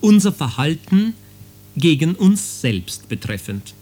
unser Verhalten gegen uns selbst betreffend.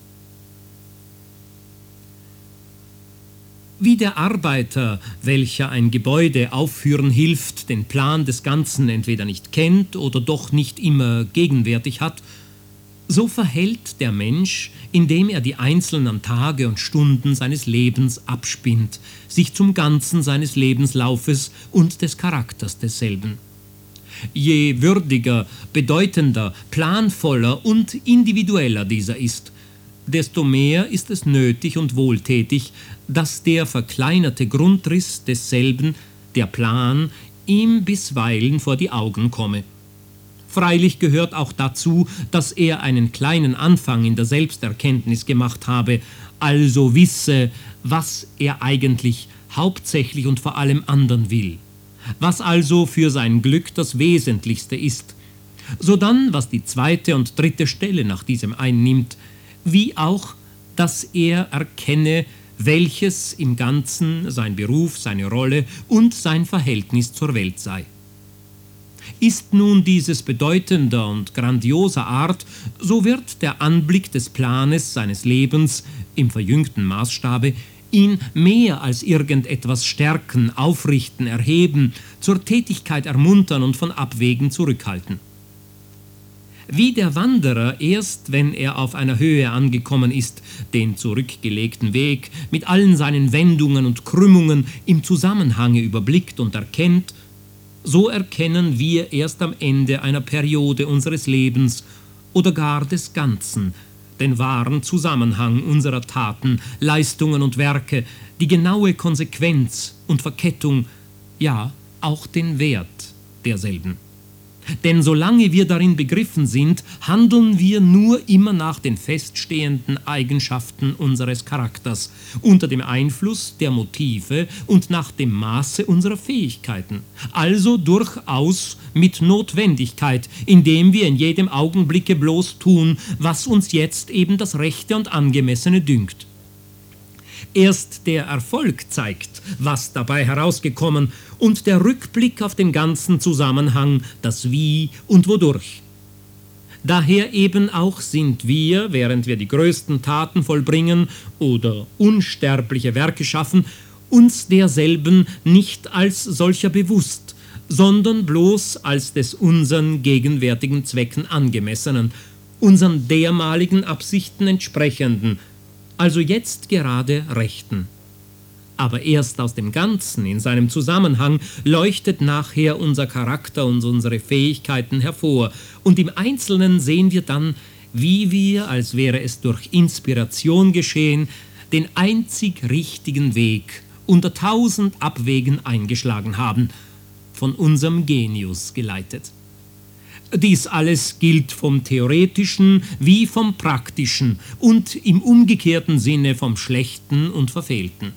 Wie der Arbeiter, welcher ein Gebäude aufführen hilft, den Plan des Ganzen entweder nicht kennt oder doch nicht immer gegenwärtig hat, so verhält der Mensch, indem er die einzelnen Tage und Stunden seines Lebens abspinnt, sich zum Ganzen seines Lebenslaufes und des Charakters desselben. Je würdiger, bedeutender, planvoller und individueller dieser ist, desto mehr ist es nötig und wohltätig, dass der verkleinerte Grundriss desselben, der Plan, ihm bisweilen vor die Augen komme. Freilich gehört auch dazu, dass er einen kleinen Anfang in der Selbsterkenntnis gemacht habe, also wisse, was er eigentlich hauptsächlich und vor allem anderen will, was also für sein Glück das Wesentlichste ist, sodann, was die zweite und dritte Stelle nach diesem einnimmt, wie auch, dass er erkenne, welches im Ganzen sein Beruf, seine Rolle und sein Verhältnis zur Welt sei. Ist nun dieses bedeutender und grandioser Art, so wird der Anblick des Planes seines Lebens im verjüngten Maßstabe ihn mehr als irgendetwas stärken, aufrichten, erheben, zur Tätigkeit ermuntern und von Abwegen zurückhalten. Wie der Wanderer erst, wenn er auf einer Höhe angekommen ist, den zurückgelegten Weg mit allen seinen Wendungen und Krümmungen im Zusammenhange überblickt und erkennt, so erkennen wir erst am Ende einer Periode unseres Lebens oder gar des Ganzen den wahren Zusammenhang unserer Taten, Leistungen und Werke, die genaue Konsequenz und Verkettung, ja auch den Wert derselben. Denn solange wir darin begriffen sind, handeln wir nur immer nach den feststehenden Eigenschaften unseres Charakters, unter dem Einfluss der Motive und nach dem Maße unserer Fähigkeiten, also durchaus mit Notwendigkeit, indem wir in jedem Augenblicke bloß tun, was uns jetzt eben das Rechte und Angemessene dünkt. Erst der Erfolg zeigt, was dabei herausgekommen, und der Rückblick auf den ganzen Zusammenhang, das Wie und Wodurch. Daher eben auch sind wir, während wir die größten Taten vollbringen oder unsterbliche Werke schaffen, uns derselben nicht als solcher bewusst, sondern bloß als des unseren gegenwärtigen Zwecken angemessenen, unseren dermaligen Absichten entsprechenden, also jetzt gerade rechten. Aber erst aus dem Ganzen, in seinem Zusammenhang, leuchtet nachher unser Charakter und unsere Fähigkeiten hervor, und im Einzelnen sehen wir dann, wie wir, als wäre es durch Inspiration geschehen, den einzig richtigen Weg unter 1000 Abwegen eingeschlagen haben, von unserem Genius geleitet. Dies alles gilt vom Theoretischen wie vom Praktischen und im umgekehrten Sinne vom Schlechten und Verfehlten.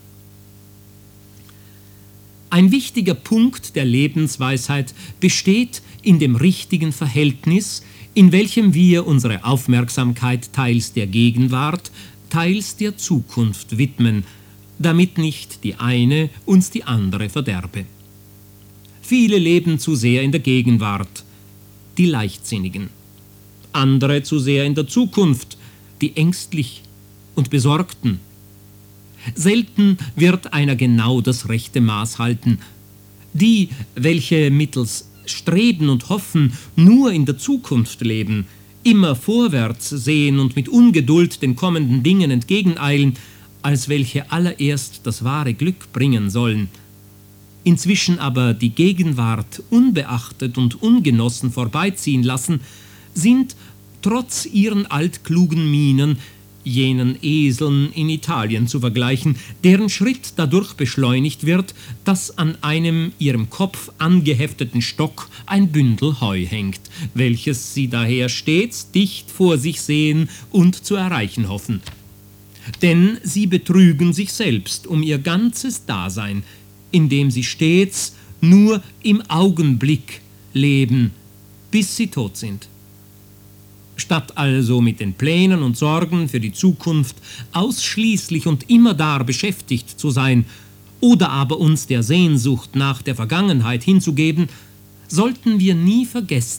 Ein wichtiger Punkt der Lebensweisheit besteht in dem richtigen Verhältnis, in welchem wir unsere Aufmerksamkeit teils der Gegenwart, teils der Zukunft widmen, damit nicht die eine uns die andere verderbe. Viele leben zu sehr in der Gegenwart, die Leichtsinnigen, andere zu sehr in der Zukunft, die Ängstlich und Besorgten. Selten wird einer genau das rechte Maß halten. Die, welche mittels Streben und Hoffen nur in der Zukunft leben, immer vorwärts sehen und mit Ungeduld den kommenden Dingen entgegeneilen, als welche allererst das wahre Glück bringen sollen, inzwischen aber die Gegenwart unbeachtet und ungenossen vorbeiziehen lassen, sind trotz ihren altklugen Mienen jenen Eseln in Italien zu vergleichen, deren Schritt dadurch beschleunigt wird, dass an einem ihrem Kopf angehefteten Stock ein Bündel Heu hängt, welches sie daher stets dicht vor sich sehen und zu erreichen hoffen. Denn sie betrügen sich selbst um ihr ganzes Dasein, indem sie stets nur im Augenblick leben, bis sie tot sind. Statt also mit den Plänen und Sorgen für die Zukunft ausschließlich und immerdar beschäftigt zu sein oder aber uns der Sehnsucht nach der Vergangenheit hinzugeben, sollten wir nie vergessen,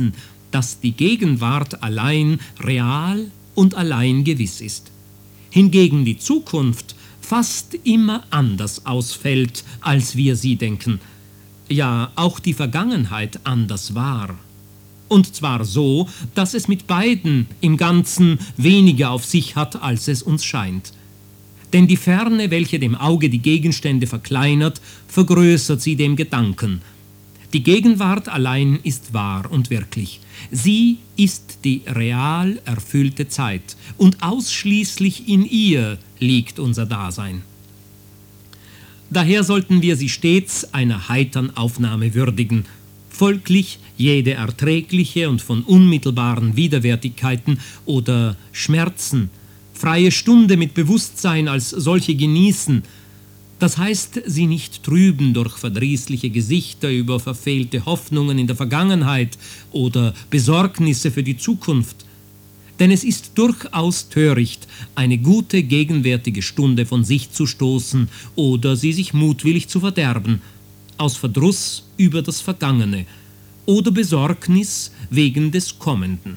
dass die Gegenwart allein real und allein gewiss ist. Hingegen die Zukunft fast immer anders ausfällt, als wir sie denken, ja auch die Vergangenheit anders war. Und zwar so, dass es mit beiden im Ganzen weniger auf sich hat, als es uns scheint. Denn die Ferne, welche dem Auge die Gegenstände verkleinert, vergrößert sie dem Gedanken. Die Gegenwart allein ist wahr und wirklich. Sie ist die real erfüllte Zeit und ausschließlich in ihr liegt unser Dasein. Daher sollten wir sie stets einer heitern Aufnahme würdigen, folglich jede erträgliche und von unmittelbaren Widerwärtigkeiten oder Schmerzen, freie Stunde mit Bewusstsein als solche genießen, das heißt, sie nicht trüben durch verdrießliche Gesichter über verfehlte Hoffnungen in der Vergangenheit oder Besorgnisse für die Zukunft. Denn es ist durchaus töricht, eine gute gegenwärtige Stunde von sich zu stoßen oder sie sich mutwillig zu verderben, aus Verdruss über das Vergangene oder Besorgnis wegen des Kommenden.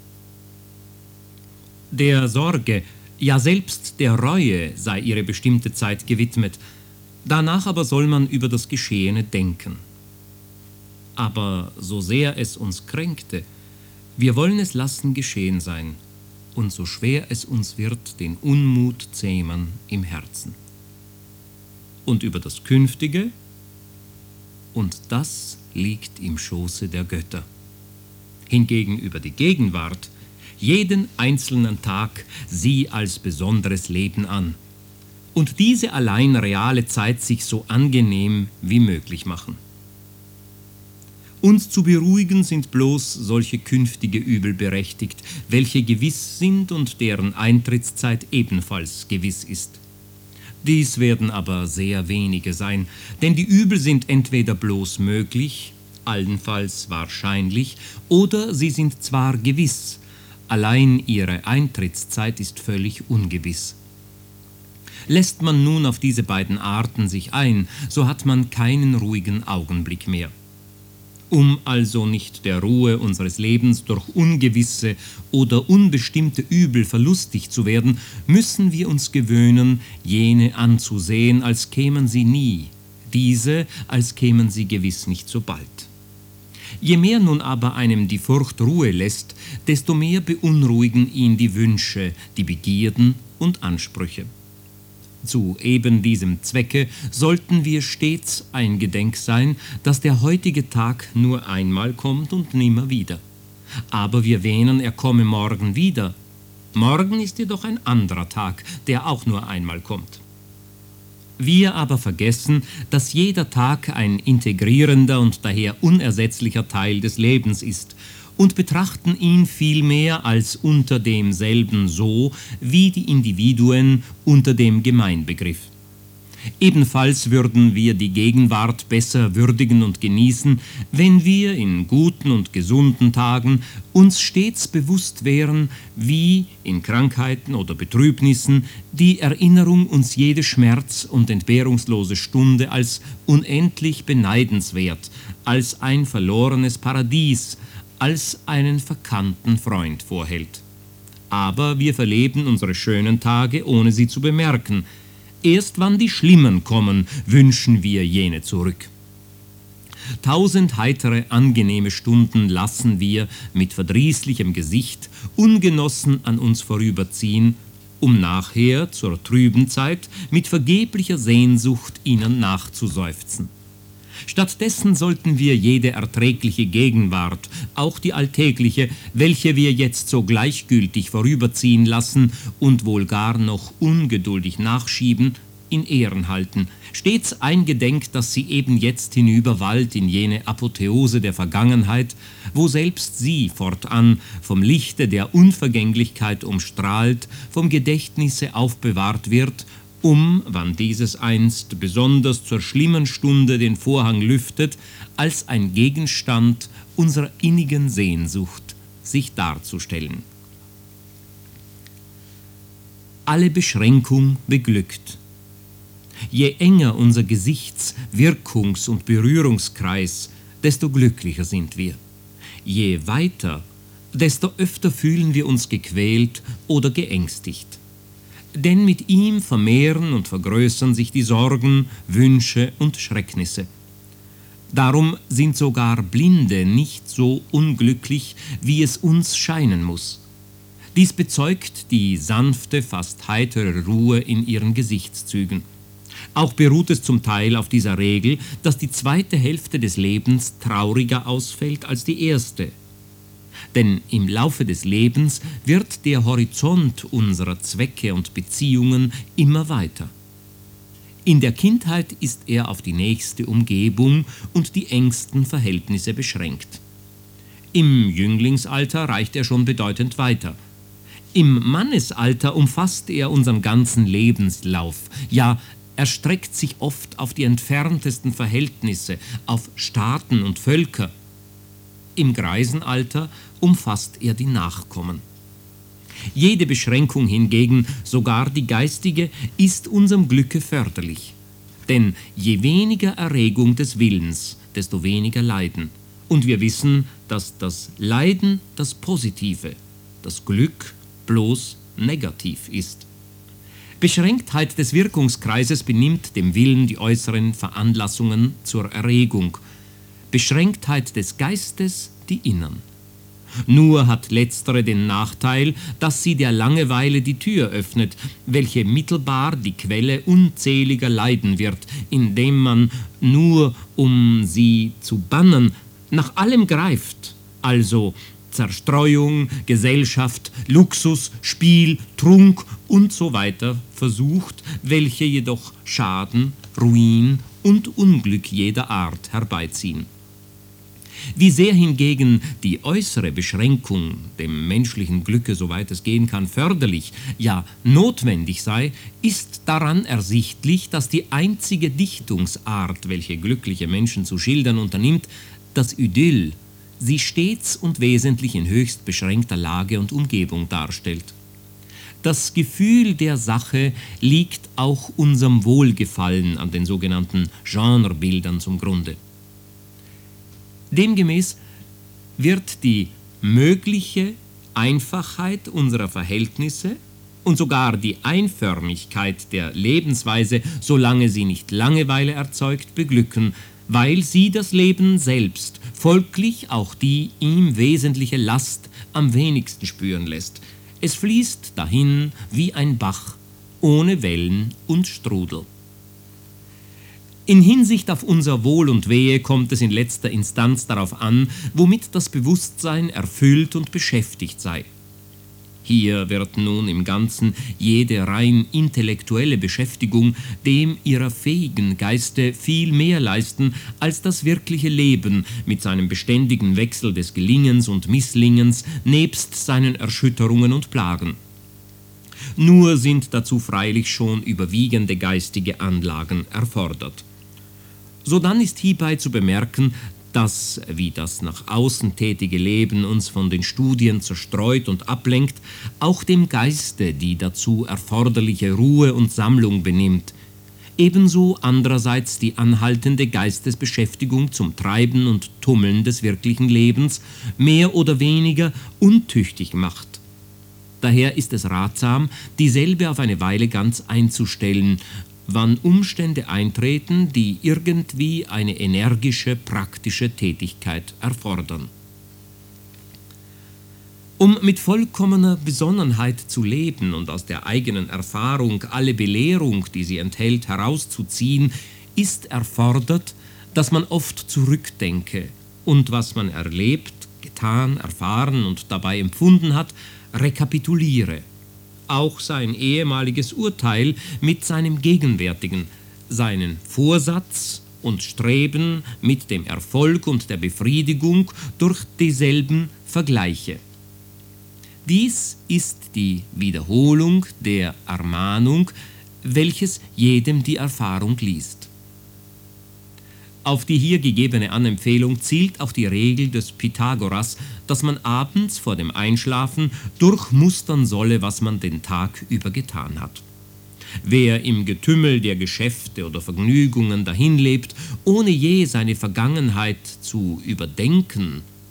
Der Sorge, ja selbst der Reue sei ihre bestimmte Zeit gewidmet, danach aber soll man über das Geschehene denken. Aber so sehr es uns kränkte, wir wollen es lassen geschehen sein, und so schwer es uns wird, den Unmut zähmen im Herzen. Und über das Künftige, und das liegt im Schoße der Götter. Hingegen über die Gegenwart, jeden einzelnen Tag sieh als besonderes Leben an und diese allein reale Zeit sich so angenehm wie möglich machen. Uns zu beruhigen sind bloß solche künftige Übel berechtigt, welche gewiss sind und deren Eintrittszeit ebenfalls gewiss ist. Dies werden aber sehr wenige sein, denn die Übel sind entweder bloß möglich, allenfalls wahrscheinlich, oder sie sind zwar gewiss, allein ihre Eintrittszeit ist völlig ungewiss. Lässt man nun auf diese beiden Arten sich ein, so hat man keinen ruhigen Augenblick mehr. Um also nicht der Ruhe unseres Lebens durch ungewisse oder unbestimmte Übel verlustig zu werden, müssen wir uns gewöhnen, jene anzusehen, als kämen sie nie, diese, als kämen sie gewiss nicht so bald. Je mehr nun aber einem die Furcht Ruhe lässt, desto mehr beunruhigen ihn die Wünsche, die Begierden und Ansprüche. Zu eben diesem Zwecke sollten wir stets eingedenk sein, dass der heutige Tag nur einmal kommt und nimmer wieder. Aber wir wähnen, er komme morgen wieder. Morgen ist jedoch ein anderer Tag, der auch nur einmal kommt. Wir aber vergessen, dass jeder Tag ein integrierender und daher unersetzlicher Teil des Lebens ist und betrachten ihn vielmehr als unter demselben so wie die Individuen unter dem Gemeinbegriff. Ebenfalls würden wir die Gegenwart besser würdigen und genießen, wenn wir in guten und gesunden Tagen uns stets bewusst wären, wie in Krankheiten oder Betrübnissen die Erinnerung uns jede Schmerz- und entbehrungslose Stunde als unendlich beneidenswert, als ein verlorenes Paradies, als einen verkannten Freund vorhält. Aber wir verleben unsere schönen Tage, ohne sie zu bemerken. Erst wann die Schlimmen kommen, wünschen wir jene zurück. 1000 heitere, angenehme Stunden lassen wir mit verdrießlichem Gesicht ungenossen an uns vorüberziehen, um nachher zur trüben Zeit mit vergeblicher Sehnsucht ihnen nachzuseufzen. Stattdessen sollten wir jede erträgliche Gegenwart, auch die alltägliche, welche wir jetzt so gleichgültig vorüberziehen lassen und wohl gar noch ungeduldig nachschieben, in Ehren halten, stets eingedenk, dass sie eben jetzt hinüberwallt in jene Apotheose der Vergangenheit, wo selbst sie fortan vom Lichte der Unvergänglichkeit umstrahlt, vom Gedächtnisse aufbewahrt wird, wann dieses einst besonders zur schlimmen Stunde den Vorhang lüftet, als ein Gegenstand unserer innigen Sehnsucht sich darzustellen. Alle Beschränkung beglückt. Je enger unser Gesichts-, Wirkungs- und Berührungskreis, desto glücklicher sind wir. je weiter, desto öfter fühlen wir uns gequält oder geängstigt. Denn mit ihm vermehren und vergrößern sich die Sorgen, Wünsche und Schrecknisse. Darum sind sogar Blinde nicht so unglücklich, wie es uns scheinen muss. Dies bezeugt die sanfte, fast heitere Ruhe in ihren Gesichtszügen. Auch beruht es zum Teil auf dieser Regel, dass die zweite Hälfte des Lebens trauriger ausfällt als die erste. Denn im Laufe des Lebens wird der Horizont unserer Zwecke und Beziehungen immer weiter. In der Kindheit ist er auf die nächste Umgebung und die engsten Verhältnisse beschränkt. Im Jünglingsalter reicht er schon bedeutend weiter. Im Mannesalter umfasst er unseren ganzen Lebenslauf, ja, er streckt sich oft auf die entferntesten Verhältnisse, auf Staaten und Völker. Im Greisenalter umfasst er die Nachkommen. Jede Beschränkung hingegen, sogar die geistige, ist unserem Glücke förderlich. Denn je weniger Erregung des Willens, desto weniger Leiden. Und wir wissen, dass das Leiden das Positive, das Glück bloß negativ ist. Beschränktheit des Wirkungskreises benimmt dem Willen die äußeren Veranlassungen zur Erregung, Beschränktheit des Geistes die innern. Nur hat letztere den Nachteil, dass sie der Langeweile die Tür öffnet, welche mittelbar die Quelle unzähliger Leiden wird, indem man nur, um sie zu bannen, nach allem greift, also Zerstreuung, Gesellschaft, Luxus, Spiel, Trunk und so weiter versucht, welche jedoch Schaden, Ruin und Unglück jeder Art herbeiziehen. Wie sehr hingegen die äußere Beschränkung dem menschlichen Glücke, soweit es gehen kann, förderlich, ja notwendig sei, ist daran ersichtlich, dass die einzige Dichtungsart, welche glückliche Menschen zu schildern unternimmt, das Idyll, sie stets und wesentlich in höchst beschränkter Lage und Umgebung darstellt. Das Gefühl der Sache liegt auch unserem Wohlgefallen an den sogenannten Genrebildern zum Grunde. Demgemäß wird die mögliche Einfachheit unserer Verhältnisse und sogar die Einförmigkeit der Lebensweise, solange sie nicht Langeweile erzeugt, beglücken, weil sie das Leben selbst, folglich auch die ihm wesentliche Last, am wenigsten spüren lässt. Es fließt dahin wie ein Bach, ohne Wellen und Strudel. In Hinsicht auf unser Wohl und Wehe kommt es in letzter Instanz darauf an, womit das Bewusstsein erfüllt und beschäftigt sei. Hier wird nun im Ganzen jede rein intellektuelle Beschäftigung dem ihrer fähigen Geiste viel mehr leisten als das wirkliche Leben mit seinem beständigen Wechsel des Gelingens und Misslingens nebst seinen Erschütterungen und Plagen. Nur sind dazu freilich schon überwiegende geistige Anlagen erfordert. Sodann ist hierbei zu bemerken, dass, wie das nach außen tätige Leben uns von den Studien zerstreut und ablenkt, auch dem Geiste die dazu erforderliche Ruhe und Sammlung benimmt, ebenso andererseits die anhaltende Geistesbeschäftigung zum Treiben und Tummeln des wirklichen Lebens mehr oder weniger untüchtig macht. Daher ist es ratsam, dieselbe auf eine Weile ganz einzustellen, wann Umstände eintreten, die irgendwie eine energische, praktische Tätigkeit erfordern. Um mit vollkommener Besonnenheit zu leben und aus der eigenen Erfahrung alle Belehrung, die sie enthält, herauszuziehen, ist erfordert, dass man oft zurückdenke und was man erlebt, getan, erfahren und dabei empfunden hat, rekapituliere. Auch sein ehemaliges Urteil mit seinem gegenwärtigen, seinen Vorsatz und Streben mit dem Erfolg und der Befriedigung durch dieselben vergleiche. Dies ist die Wiederholung der Ermahnung, welches jedem die Erfahrung liest. Auf die hier gegebene Anempfehlung zielt auch die Regel des Pythagoras, dass man abends vor dem Einschlafen durchmustern solle, was man den Tag über getan hat. Wer im Getümmel der Geschäfte oder Vergnügungen dahinlebt, ohne je seine Vergangenheit zu überdenken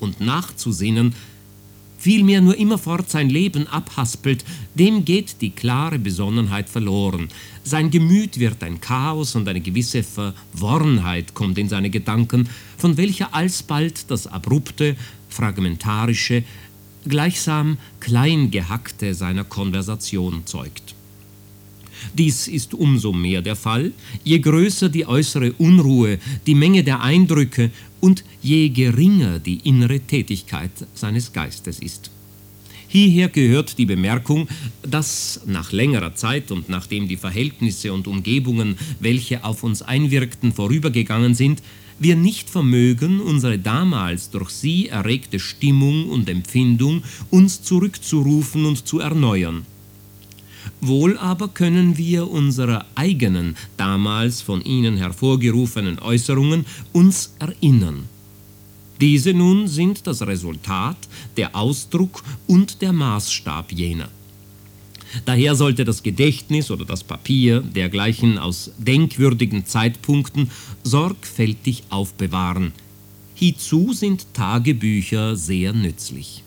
und nachzusinnen, vielmehr nur immerfort sein Leben abhaspelt, dem geht die klare Besonnenheit verloren. Sein Gemüt wird ein Chaos und eine gewisse Verworrenheit kommt in seine Gedanken, von welcher alsbald das abrupte, fragmentarische, gleichsam kleingehackte seiner Konversation zeugt. Dies ist umso mehr der Fall, je größer die äußere Unruhe, die Menge der Eindrücke und je geringer die innere Tätigkeit seines Geistes ist. Hierher gehört die Bemerkung, dass nach längerer Zeit und nachdem die Verhältnisse und Umgebungen, welche auf uns einwirkten, vorübergegangen sind, wir nicht vermögen, unsere damals durch sie erregte Stimmung und Empfindung uns zurückzurufen und zu erneuern. Wohl aber können wir unserer eigenen, damals von ihnen hervorgerufenen Äußerungen uns erinnern. Diese nun sind das Resultat, der Ausdruck und der Maßstab jener. Daher sollte das Gedächtnis oder das Papier dergleichen aus denkwürdigen Zeitpunkten sorgfältig aufbewahren. Hiezu sind Tagebücher sehr nützlich.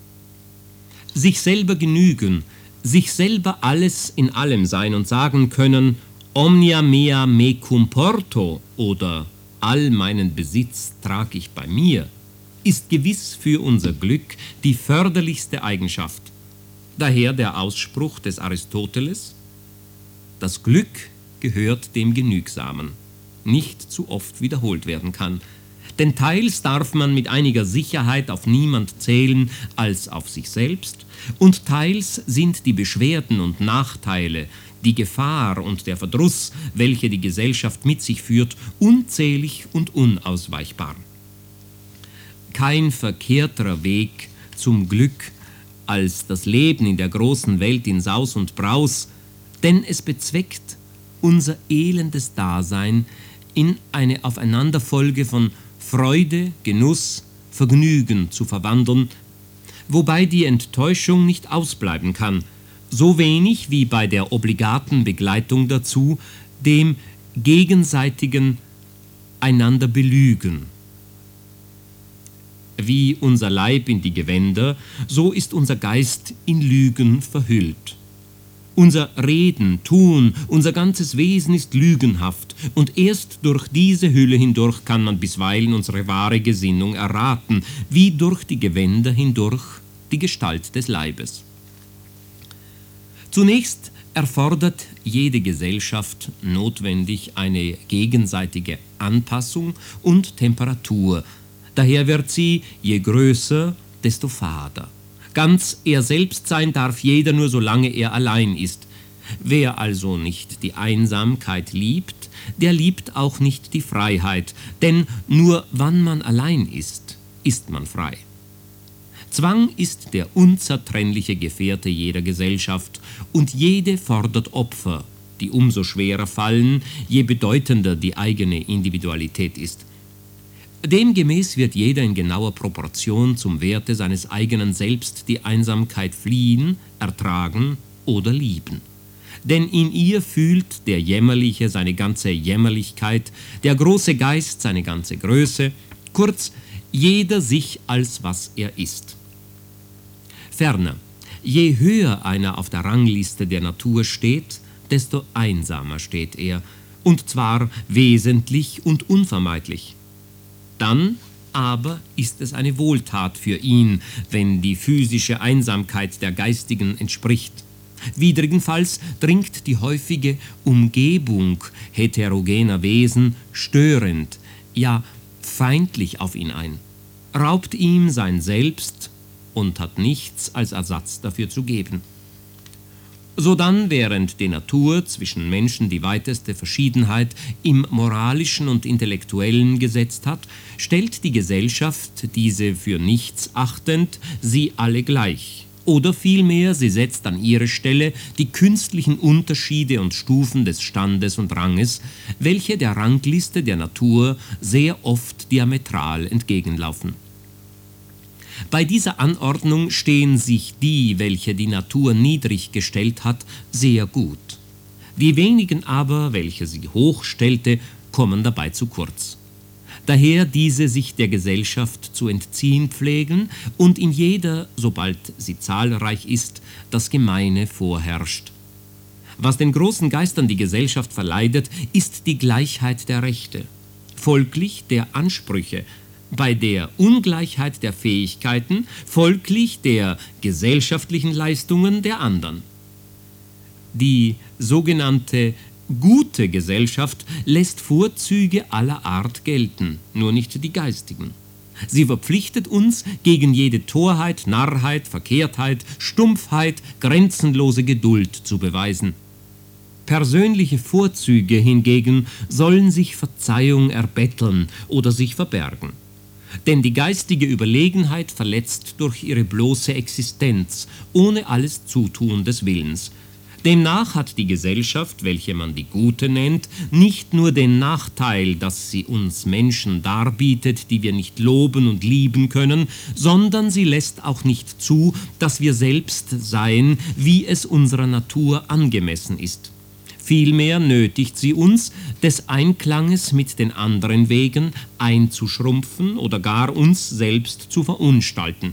Sich selber genügen, sich selber alles in allem sein und sagen können, omnia mea mecum porto oder all meinen Besitz trag ich bei mir, ist gewiss für unser Glück die förderlichste Eigenschaft. Daher der Ausspruch des Aristoteles, das Glück gehört dem Genügsamen, nicht zu oft wiederholt werden kann. Denn teils darf man mit einiger Sicherheit auf niemand zählen als auf sich selbst, und teils sind die Beschwerden und Nachteile, die Gefahr und der Verdruss, welche die Gesellschaft mit sich führt, unzählig und unausweichbar. Kein verkehrterer Weg zum Glück als das Leben in der großen Welt in Saus und Braus, denn es bezweckt unser elendes Dasein in eine Aufeinanderfolge von Freude, Genuss, Vergnügen zu verwandeln, wobei die Enttäuschung nicht ausbleiben kann, so wenig wie bei der obligaten Begleitung dazu, dem gegenseitigen einander belügen. Wie unser Leib in die Gewänder, so ist unser Geist in Lügen verhüllt. Unser Reden, Tun, unser ganzes Wesen ist lügenhaft, und erst durch diese Hülle hindurch kann man bisweilen unsere wahre Gesinnung erraten, wie durch die Gewänder hindurch die Gestalt des Leibes. Zunächst erfordert jede Gesellschaft notwendig eine gegenseitige Anpassung und Temperatur. Daher wird sie, je größer, desto fader. Ganz er selbst sein darf jeder nur, solange er allein ist. Wer also nicht die Einsamkeit liebt, der liebt auch nicht die Freiheit, denn nur wann man allein ist, ist man frei. Zwang ist der unzertrennliche Gefährte jeder Gesellschaft, und jede fordert Opfer, die umso schwerer fallen, je bedeutender die eigene Individualität ist. Demgemäß wird jeder in genauer Proportion zum Werte seines eigenen Selbst die Einsamkeit fliehen, ertragen oder lieben. Denn in ihr fühlt der Jämmerliche seine ganze Jämmerlichkeit, der große Geist seine ganze Größe, kurz, jeder sich als was er ist. Ferner, je höher einer auf der Rangliste der Natur steht, desto einsamer steht er, und zwar wesentlich und unvermeidlich. Dann aber ist es eine Wohltat für ihn, wenn die physische Einsamkeit der geistigen entspricht. Widrigenfalls dringt die häufige Umgebung heterogener Wesen störend, ja feindlich auf ihn ein, raubt ihm sein Selbst und hat nichts als Ersatz dafür zu geben. Sodann, während die Natur zwischen Menschen die weiteste Verschiedenheit im Moralischen und Intellektuellen gesetzt hat, stellt die Gesellschaft diese für nichts achtend sie alle gleich. Oder vielmehr, sie setzt an ihre Stelle die künstlichen Unterschiede und Stufen des Standes und Ranges, welche der Rangliste der Natur sehr oft diametral entgegenlaufen. Bei dieser Anordnung stehen sich die, welche die Natur niedrig gestellt hat, sehr gut. Die wenigen aber, welche sie hoch stellte, kommen dabei zu kurz. daher diese sich der Gesellschaft zu entziehen pflegen und in jeder, sobald sie zahlreich ist, das Gemeine vorherrscht. Was den großen Geistern die Gesellschaft verleidet, ist die Gleichheit der Rechte, folglich der Ansprüche, bei der Ungleichheit der Fähigkeiten, folglich der gesellschaftlichen Leistungen der anderen. Die sogenannte gute Gesellschaft lässt Vorzüge aller Art gelten, nur nicht die geistigen. Sie verpflichtet uns, gegen jede Torheit, Narrheit, Verkehrtheit, Stumpfheit grenzenlose Geduld zu beweisen. Persönliche Vorzüge hingegen sollen sich Verzeihung erbetteln oder sich verbergen. Denn die geistige Überlegenheit verletzt durch ihre bloße Existenz, ohne alles Zutun des Willens. Demnach hat die Gesellschaft, welche man die Gute nennt, nicht nur den Nachteil, dass sie uns Menschen darbietet, die wir nicht loben und lieben können, sondern sie lässt auch nicht zu, dass wir selbst seien, wie es unserer Natur angemessen ist. Vielmehr nötigt sie uns, des Einklanges mit den anderen wegen einzuschrumpfen oder gar uns selbst zu verunstalten.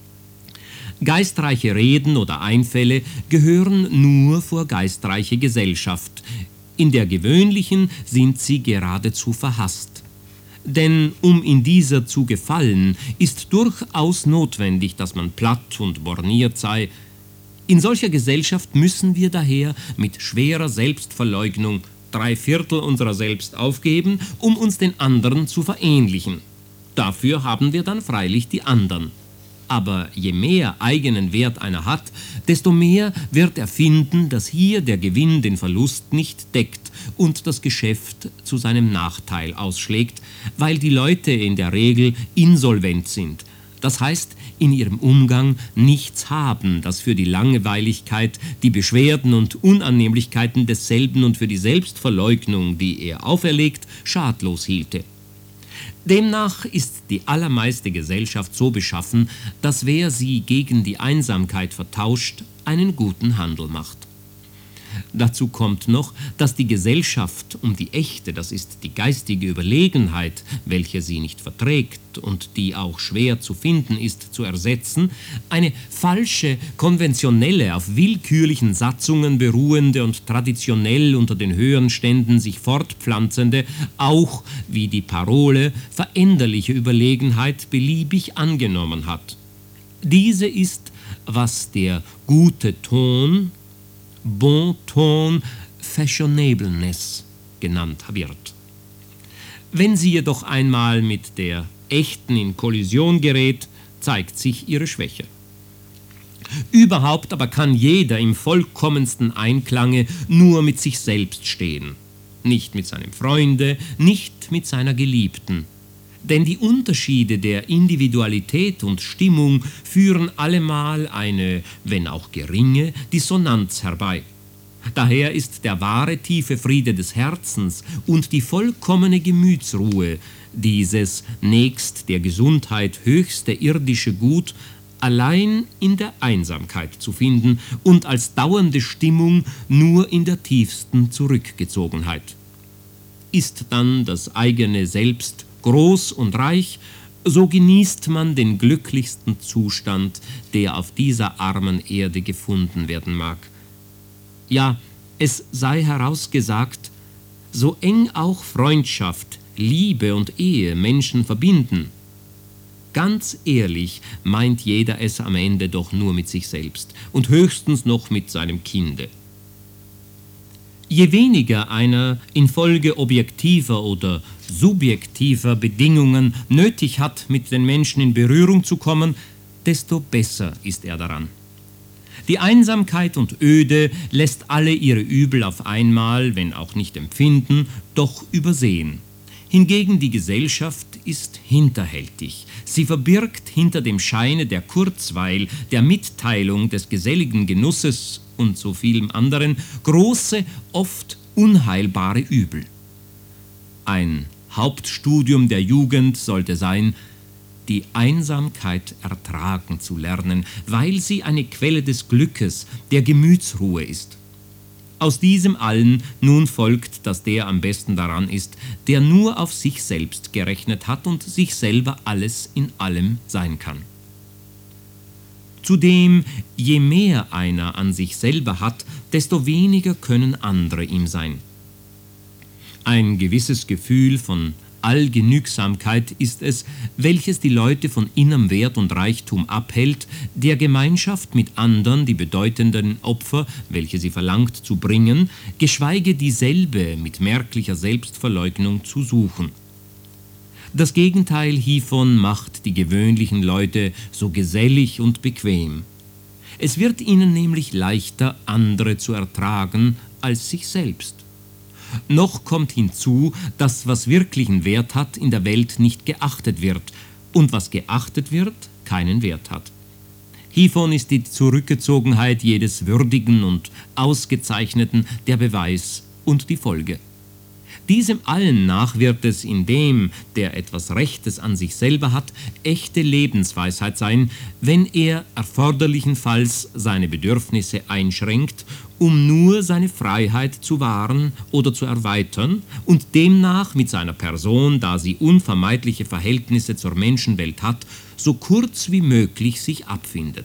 Geistreiche Reden oder Einfälle gehören nur vor geistreiche Gesellschaft. In der gewöhnlichen sind sie geradezu verhasst. Denn um in dieser zu gefallen, ist durchaus notwendig, dass man platt und borniert sei. In solcher Gesellschaft müssen wir daher mit schwerer Selbstverleugnung 3/4 unserer selbst aufgeben, um uns den anderen zu verähnlichen. Dafür haben wir dann freilich die anderen. Aber je mehr eigenen Wert einer hat, desto mehr wird er finden, dass hier der Gewinn den Verlust nicht deckt und das Geschäft zu seinem Nachteil ausschlägt, weil die Leute in der Regel insolvent sind. Das heißt, in ihrem Umgang nichts haben, das für die Langweiligkeit, die Beschwerden und Unannehmlichkeiten desselben und für die Selbstverleugnung, die er auferlegt, schadlos hielte. Demnach ist die allermeiste Gesellschaft so beschaffen, dass wer sie gegen die Einsamkeit vertauscht, einen guten Handel macht. Dazu kommt noch, dass die Gesellschaft um die echte, das ist die geistige Überlegenheit, welche sie nicht verträgt und die auch schwer zu finden ist, zu ersetzen, eine falsche, konventionelle, auf willkürlichen Satzungen beruhende und traditionell unter den höheren Ständen sich fortpflanzende, auch wie die Parole veränderliche Überlegenheit beliebig angenommen hat. Diese ist, was der gute Ton, Bon Ton, Fashionableness genannt wird. Wenn sie jedoch einmal mit der echten in Kollision gerät, zeigt sich ihre Schwäche. Überhaupt aber kann jeder im vollkommensten Einklange nur mit sich selbst stehen, nicht mit seinem Freunde, nicht mit seiner Geliebten. Denn die Unterschiede der Individualität und Stimmung führen allemal eine, wenn auch geringe, Dissonanz herbei. Daher ist der wahre tiefe Friede des Herzens und die vollkommene Gemütsruhe, dieses nächst der Gesundheit höchste irdische Gut, allein in der Einsamkeit zu finden und als dauernde Stimmung nur in der tiefsten Zurückgezogenheit. Ist dann das eigene Selbst groß und reich, so genießt man den glücklichsten Zustand, der auf dieser armen Erde gefunden werden mag. Ja, es sei herausgesagt, so eng auch Freundschaft, Liebe und Ehe Menschen verbinden, ganz ehrlich meint jeder es am Ende doch nur mit sich selbst und höchstens noch mit seinem Kinde. Je weniger einer infolge objektiver oder subjektiver Bedingungen nötig hat, mit den Menschen in Berührung zu kommen, desto besser ist er daran. Die Einsamkeit und Öde lässt alle ihre Übel auf einmal, wenn auch nicht empfinden, doch übersehen. Hingegen die Gesellschaft ist hinterhältig. Sie verbirgt hinter dem Scheine der Kurzweil, der Mitteilung, des geselligen Genusses und so vielem anderen große, oft unheilbare Übel. Ein Hauptstudium der Jugend sollte sein, die Einsamkeit ertragen zu lernen, weil sie eine Quelle des Glückes, der Gemütsruhe ist. Aus diesem allen nun folgt, dass der am besten daran ist, der nur auf sich selbst gerechnet hat und sich selber alles in allem sein kann. Zudem, je mehr einer an sich selber hat, desto weniger können andere ihm sein. Ein gewisses Gefühl von Allgenügsamkeit ist es, welches die Leute von innerem Wert und Reichtum abhält, der Gemeinschaft mit andern die bedeutenden Opfer, welche sie verlangt, zu bringen, geschweige dieselbe mit merklicher Selbstverleugnung zu suchen. Das Gegenteil hiervon macht die gewöhnlichen Leute so gesellig und bequem. Es wird ihnen nämlich leichter, andere zu ertragen, als sich selbst. Noch kommt hinzu, dass was wirklichen Wert hat, in der Welt nicht geachtet wird und was geachtet wird, keinen Wert hat. Hiervon ist die Zurückgezogenheit jedes Würdigen und Ausgezeichneten der Beweis und die Folge. Diesem allen nach wird es in dem, der etwas Rechtes an sich selber hat, echte Lebensweisheit sein, wenn er erforderlichenfalls seine Bedürfnisse einschränkt, um nur seine Freiheit zu wahren oder zu erweitern und demnach mit seiner Person, da sie unvermeidliche Verhältnisse zur Menschenwelt hat, so kurz wie möglich sich abfindet.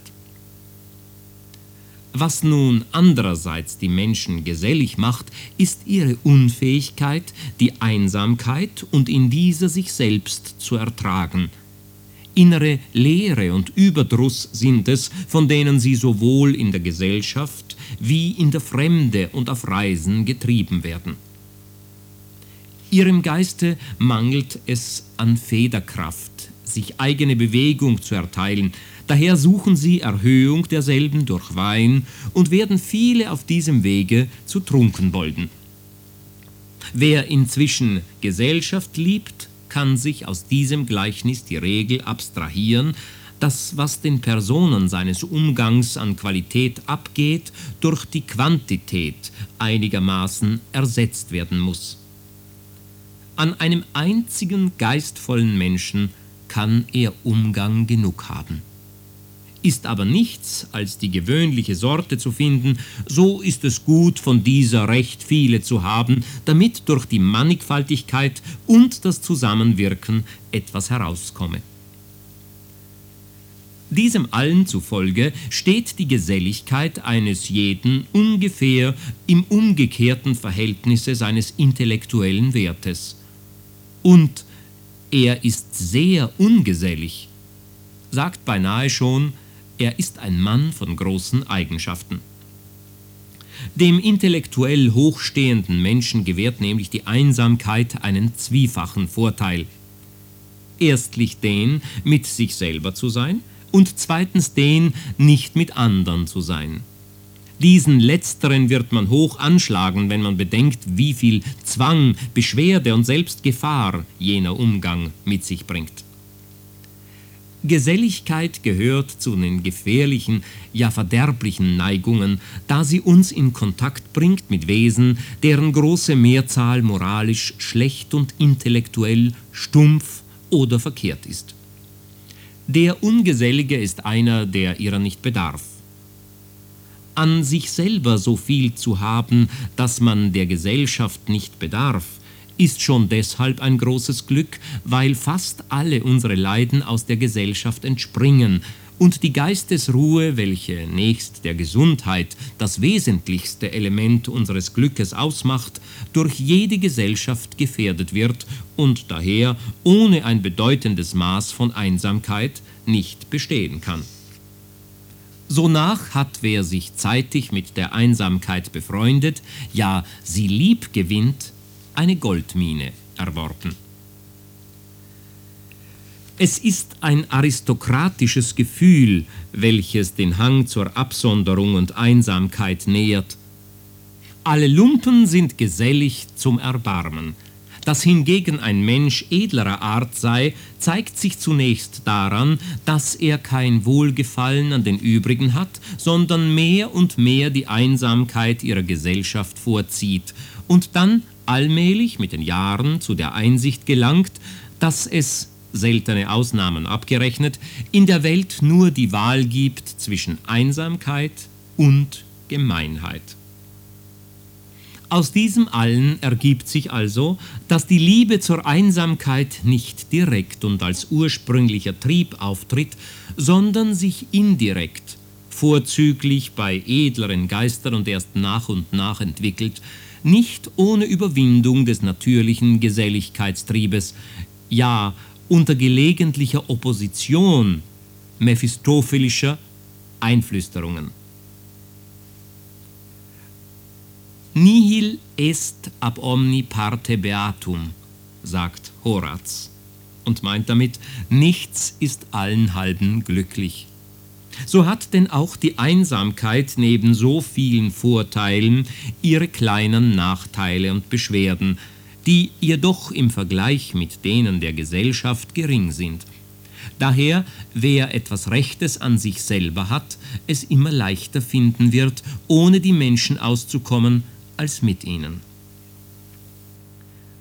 Was nun andererseits die Menschen gesellig macht, ist ihre Unfähigkeit, die Einsamkeit und in dieser sich selbst zu ertragen. Innere Leere und Überdruss sind es, von denen sie sowohl in der Gesellschaft wie in der Fremde und auf Reisen getrieben werden. Ihrem Geiste mangelt es an Federkraft, sich eigene Bewegung zu erteilen. Daher suchen sie Erhöhung derselben durch Wein und werden viele auf diesem Wege zu Trunkenbolden. Wer inzwischen Gesellschaft liebt, kann sich aus diesem Gleichnis die Regel abstrahieren, dass was den Personen seines Umgangs an Qualität abgeht, durch die Quantität einigermaßen ersetzt werden muss. An einem einzigen geistvollen Menschen kann er Umgang genug haben. Ist aber nichts als die gewöhnliche Sorte zu finden, so ist es gut, von dieser recht viele zu haben, damit durch die Mannigfaltigkeit und das Zusammenwirken etwas herauskomme. Diesem allen zufolge steht die Geselligkeit eines jeden ungefähr im umgekehrten Verhältnisse seines intellektuellen Wertes. Und er ist sehr ungesellig, sagt beinahe schon, er ist ein Mann von großen Eigenschaften. Dem intellektuell hochstehenden Menschen gewährt nämlich die Einsamkeit einen zwiefachen Vorteil. Erstlich den, mit sich selber zu sein, und zweitens den, nicht mit anderen zu sein. Diesen letzteren wird man hoch anschlagen, wenn man bedenkt, wie viel Zwang, Beschwerde und selbst Gefahr jener Umgang mit sich bringt. Geselligkeit gehört zu den gefährlichen, ja verderblichen Neigungen, da sie uns in Kontakt bringt mit Wesen, deren große Mehrzahl moralisch schlecht und intellektuell stumpf oder verkehrt ist. Der Ungesellige ist einer, der ihrer nicht bedarf. An sich selber so viel zu haben, dass man der Gesellschaft nicht bedarf, ist schon deshalb ein großes Glück, weil fast alle unsere Leiden aus der Gesellschaft entspringen und die Geistesruhe, welche nächst der Gesundheit das wesentlichste Element unseres Glückes ausmacht, durch jede Gesellschaft gefährdet wird und daher ohne ein bedeutendes Maß von Einsamkeit nicht bestehen kann. Sonach hat wer sich zeitig mit der Einsamkeit befreundet, ja sie lieb gewinnt, eine Goldmine erworben. Es ist ein aristokratisches Gefühl, welches den Hang zur Absonderung und Einsamkeit nähert. Alle Lumpen sind gesellig zum Erbarmen. Dass hingegen ein Mensch edlerer Art sei, zeigt sich zunächst daran, dass er kein Wohlgefallen an den übrigen hat, sondern mehr und mehr die Einsamkeit ihrer Gesellschaft vorzieht und dann allmählich mit den Jahren zu der Einsicht gelangt, dass es, seltene Ausnahmen abgerechnet, in der Welt nur die Wahl gibt zwischen Einsamkeit und Gemeinheit. Aus diesem allen ergibt sich also, dass die Liebe zur Einsamkeit nicht direkt und als ursprünglicher Trieb auftritt, sondern sich indirekt, vorzüglich bei edleren Geistern und erst nach und nach entwickelt, nicht ohne Überwindung des natürlichen Geselligkeitstriebes, ja unter gelegentlicher Opposition mephistophelischer Einflüsterungen. Nihil est ab omni parte beatum, sagt Horaz, und meint damit, nichts ist allenthalben glücklich. So hat denn auch die Einsamkeit neben so vielen Vorteilen ihre kleinen Nachteile und Beschwerden, die jedoch im Vergleich mit denen der Gesellschaft gering sind. Daher, wer etwas Rechtes an sich selber hat, es immer leichter finden wird, ohne die Menschen auszukommen, als mit ihnen.